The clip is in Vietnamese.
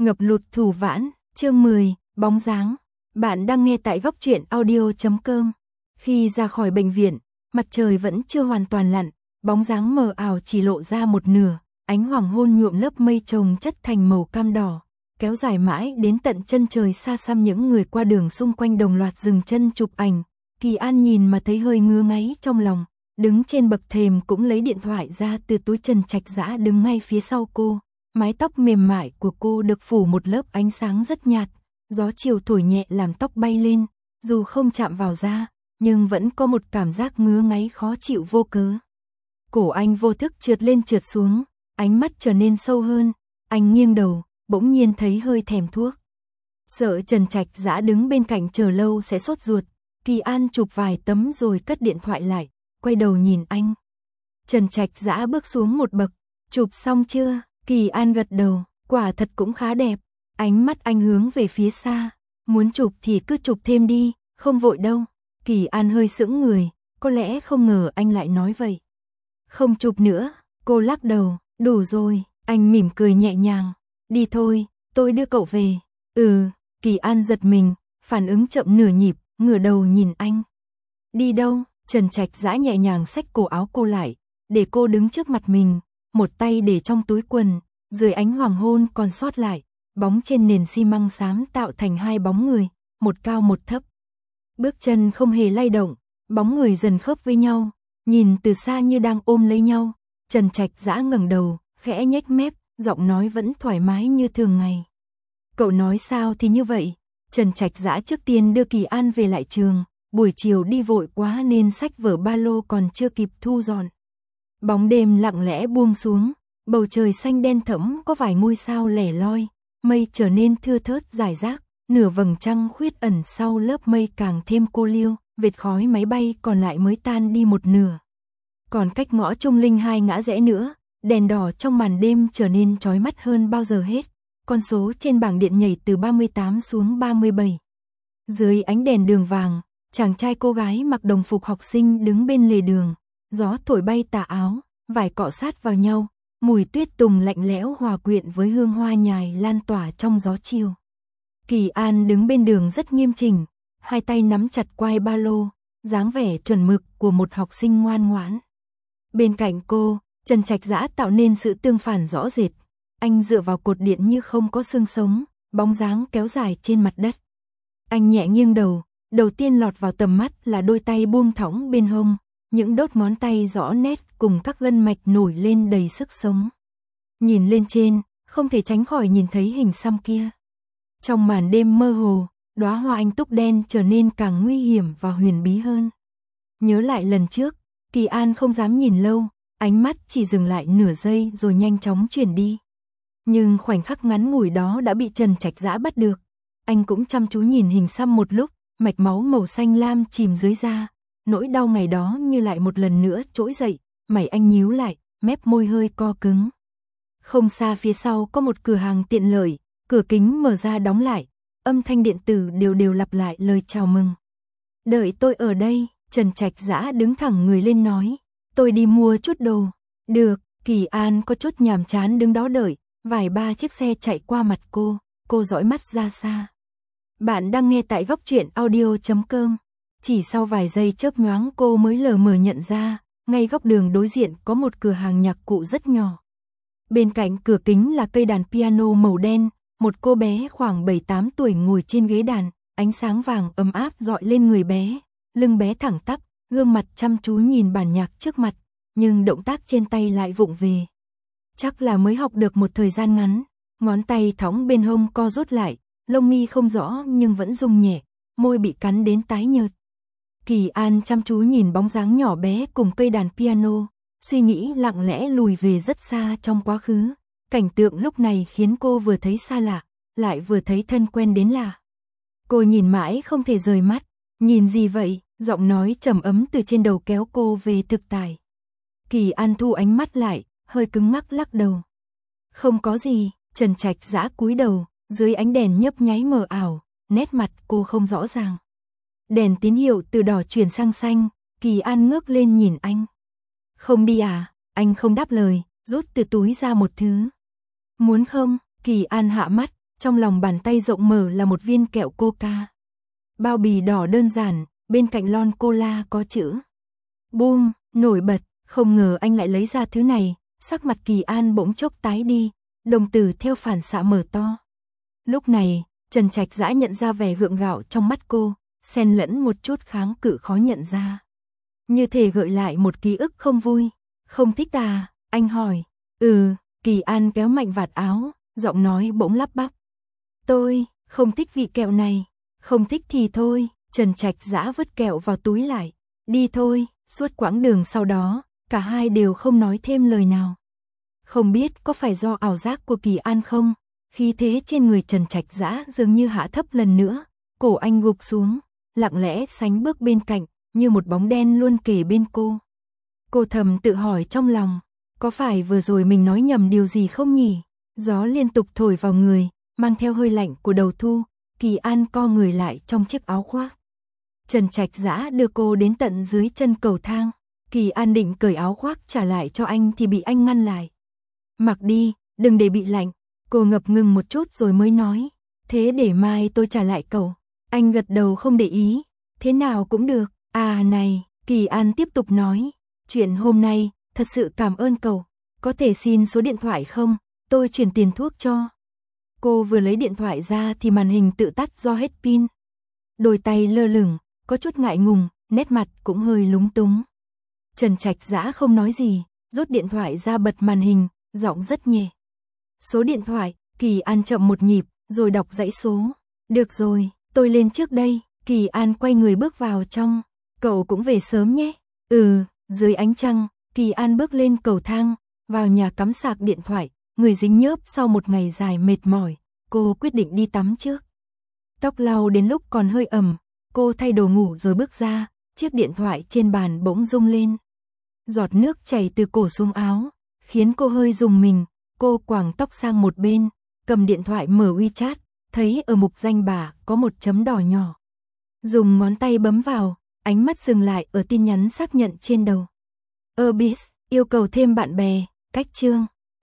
Ngập lụt Thù Vãn, chương 10, bóng dáng. Bạn đang nghe tại góc truyện audio.com. Khi ra khỏi bệnh viện, mặt trời vẫn chưa hoàn toàn lặn, bóng dáng mờ ảo chỉ lộ ra một nửa, ánh hoàng hôn nhuộm lớp mây chồng chất thành màu cam đỏ, kéo dài mãi đến tận chân trời xa xăm. Những người qua đường xung quanh đồng loạt dừng chân chụp ảnh. Kỳ An nhìn mà thấy hơi ngứa ngáy trong lòng, đứng trên bậc thềm cũng lấy điện thoại ra từ túi. Trần Trạch Dã đứng ngay phía sau cô. Mái tóc mềm mại của cô được phủ một lớp ánh sáng rất nhạt, gió chiều thổi nhẹ làm tóc bay lên, dù không chạm vào da, nhưng vẫn có một cảm giác ngứa ngáy khó chịu vô cớ. Cổ anh vô thức trượt lên trượt xuống, ánh mắt trở nên sâu hơn, anh nghiêng đầu, bỗng nhiên thấy hơi thèm thuốc. Sợ Trần Trạch Dã đứng bên cạnh chờ lâu sẽ sốt ruột, Kỳ An chụp vài tấm rồi cất điện thoại lại, quay đầu nhìn anh. Trần Trạch Dã bước xuống một bậc, chụp xong chưa? Kỳ An gật đầu, quả thật cũng khá đẹp. Ánh mắt anh hướng về phía xa, muốn chụp thì cứ chụp thêm đi, không vội đâu. Kỳ An hơi sững người, có lẽ không ngờ anh lại nói vậy. Không chụp nữa, cô lắc đầu, đủ rồi. Anh mỉm cười nhẹ nhàng, đi thôi, tôi đưa cậu về. Kỳ An giật mình, phản ứng chậm nửa nhịp, ngửa đầu nhìn anh. Đi đâu? Trần Trạch Dã nhẹ nhàng xách cổ áo cô lại, để cô đứng trước mặt mình. Một tay để trong túi quần, dưới ánh hoàng hôn còn sót lại, bóng trên nền xi măng xám tạo thành hai bóng người, một cao một thấp. Bước chân không hề lay động, bóng người dần khớp với nhau, nhìn từ xa như đang ôm lấy nhau. Trần Trạch Dã ngẩng đầu, khẽ nhếch mép, giọng nói vẫn thoải mái như thường ngày. Cậu nói sao thì như vậy. Trần Trạch Dã trước tiên đưa Kỳ An về lại trường, buổi chiều đi vội quá nên xách vở ba lô còn chưa kịp thu dọn. Bóng đêm lặng lẽ buông xuống, bầu trời xanh đen thẫm có vài ngôi sao lẻ loi, mây trở nên thưa thớt rải rác, nửa vầng trăng khuyết ẩn sau lớp mây càng thêm cô liêu, vệt khói máy bay còn lại mới tan đi một nửa. Còn cách ngõ Trung Linh 2 ngã rẽ nữa, đèn đỏ trong màn đêm trở nên chói mắt hơn bao giờ hết, con số trên bảng điện nhảy từ 38 xuống 37. Dưới ánh đèn đường vàng, chàng trai cô gái mặc đồng phục học sinh đứng bên lề đường. Gió thổi bay tà áo, vải cọ sát vào nhau, mùi tuyết tùng lạnh lẽo hòa quyện với hương hoa nhài lan tỏa trong gió chiều. Kỳ An đứng bên đường rất nghiêm chỉnh, hai tay nắm chặt quai ba lô, dáng vẻ chuẩn mực của một học sinh ngoan ngoãn. Bên cạnh cô, Trần Trạch Dã tạo nên sự tương phản rõ rệt. Anh dựa vào cột điện như không có xương sống, bóng dáng kéo dài trên mặt đất. Anh nhẹ nghiêng đầu, đầu tiên lọt vào tầm mắt là đôi tay buông thõng bên hông. Những đốt ngón tay rõ nét cùng các gân mạch nổi lên đầy sức sống. Nhìn lên trên, không thể tránh khỏi nhìn thấy hình xăm kia. Trong màn đêm mơ hồ, đóa hoa anh túc đen trở nên càng nguy hiểm và huyền bí hơn. Nhớ lại lần trước, Kỳ An không dám nhìn lâu, ánh mắt chỉ dừng lại nửa giây rồi nhanh chóng chuyển đi. Nhưng khoảnh khắc ngắn ngủi đó đã bị Trần Trạch Dã bắt được. Anh cũng chăm chú nhìn hình xăm một lúc, mạch máu màu xanh lam chìm dưới da. Nỗi đau ngày đó như lại một lần nữa trỗi dậy, mày anh nhíu lại, mép môi hơi co cứng. Không xa phía sau có một cửa hàng tiện lợi, cửa kính mở ra đóng lại, âm thanh điện tử đều đều lặp lại lời chào mừng. Đợi tôi ở đây, Trần Trạch Dã đứng thẳng người lên nói, tôi đi mua chút đồ. Được, Kỳ An có chút nhàm chán đứng đó đợi, vài ba chiếc xe chạy qua mặt cô dõi mắt ra xa. Bạn đang nghe tại góc truyện audio.com. Chỉ sau vài giây chớp nhoáng cô mới lờ mờ nhận ra, ngay góc đường đối diện có một cửa hàng nhạc cụ rất nhỏ. Bên cạnh cửa kính là cây đàn piano màu đen, một cô bé khoảng 7-8 tuổi ngồi trên ghế đàn, ánh sáng vàng ấm áp dọi lên người bé, lưng bé thẳng tắp, gương mặt chăm chú nhìn bản nhạc trước mặt, nhưng động tác trên tay lại vụng về. Chắc là mới học được một thời gian ngắn, ngón tay thõng bên hông co rút lại, lông mi không rõ nhưng vẫn rung nhẹ, môi bị cắn đến tái nhợt. Kỳ An chăm chú nhìn bóng dáng nhỏ bé cùng cây đàn piano, suy nghĩ lặng lẽ lùi về rất xa trong quá khứ. Cảnh tượng lúc này khiến cô vừa thấy xa lạ, lại vừa thấy thân quen đến lạ. Cô nhìn mãi không thể rời mắt, nhìn gì vậy? Giọng nói trầm ấm từ trên đầu kéo cô về thực tại. Kỳ An thu ánh mắt lại, hơi cứng ngắc lắc đầu. Không có gì. Trần Trạch Dã cúi đầu, dưới ánh đèn nhấp nháy mờ ảo, nét mặt cô không rõ ràng. Đèn tín hiệu từ đỏ chuyển sang xanh, Kỳ An ngước lên nhìn anh. Không đi à? Anh không đáp lời, rút từ túi ra một thứ. Muốn không? Kỳ An hạ mắt, trong lòng bàn tay rộng mở là một viên kẹo Coca. Bao bì đỏ đơn giản, bên cạnh lon cola có chữ Boom, nổi bật, không ngờ anh lại lấy ra thứ này, sắc mặt Kỳ An bỗng chốc tái đi, đồng tử theo phản xạ mở to. Lúc này, Trần Trạch Dã nhận ra vẻ gượng gạo trong mắt cô, xen lẫn một chút kháng cự khó nhận ra. Như thể gợi lại một ký ức không vui. Không thích à? Anh hỏi. Kỳ An kéo mạnh vạt áo, giọng nói bỗng lắp bắp. Tôi không thích vị kẹo này. Không thích thì thôi. Trần Trạch Dã vứt kẹo vào túi lại. Đi thôi. Suốt quãng đường sau đó, cả hai đều không nói thêm lời nào. Không biết có phải do ảo giác của Kỳ An không? Khí thế trên người Trần Trạch Dã dường như hạ thấp lần nữa, cổ anh gục xuống, lặng lẽ sánh bước bên cạnh, như một bóng đen luôn kề bên cô. Cô thầm tự hỏi trong lòng, có phải vừa rồi mình nói nhầm điều gì không nhỉ? Gió liên tục thổi vào người, mang theo hơi lạnh của đầu thu, Kỳ An co người lại trong chiếc áo khoác. Trần Trạch Dã đưa cô đến tận dưới chân cầu thang, Kỳ An định cởi áo khoác trả lại cho anh thì bị anh ngăn lại. Mặc đi, đừng để bị lạnh. Cô ngập ngừng một chút rồi mới nói, thế để mai tôi trả lại cậu. Anh gật đầu không để ý, thế nào cũng được. À này, Kỳ An tiếp tục nói, chuyện hôm nay, thật sự cảm ơn cậu. Có thể xin số điện thoại không? Tôi chuyển tiền thuốc cho. Cô vừa lấy điện thoại ra thì màn hình tự tắt do hết pin. Đôi tay lơ lửng, có chút ngại ngùng, nét mặt cũng hơi lúng túng. Trần Trạch Dã không nói gì, rút điện thoại ra bật màn hình, giọng rất nhẹ. Số điện thoại, Kỳ An chậm một nhịp, rồi đọc dãy số. Được rồi, tôi lên trước đây. Kỳ An quay người bước vào trong. Cậu cũng về sớm nhé. Dưới ánh trăng, Kỳ An bước lên cầu thang, vào nhà cắm sạc điện thoại, người dính nhớp sau một ngày dài mệt mỏi. Cô quyết định đi tắm trước. Tóc lau đến lúc còn hơi ẩm, cô thay đồ ngủ rồi bước ra, chiếc điện thoại trên bàn bỗng rung lên. Giọt nước chảy từ cổ xuống áo, khiến cô hơi rùng mình. Cô quàng tóc sang một bên, cầm điện thoại mở WeChat, thấy ở mục danh bạ có một chấm đỏ nhỏ. Dùng ngón tay bấm vào, ánh mắt dừng lại ở tin nhắn xác nhận trên đầu. Bis, yêu cầu thêm bạn bè, cách chương.